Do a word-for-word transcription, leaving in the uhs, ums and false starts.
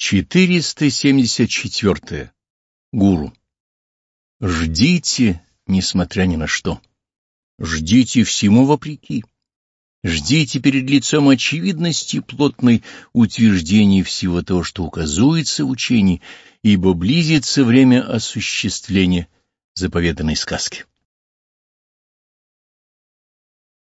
четыреста семьдесят четыре. Гуру. Ждите, несмотря ни на что. Ждите всему вопреки. Ждите перед лицом очевидности плотной утверждений всего того, что указуется в учении, ибо близится время осуществления заповеданной сказки.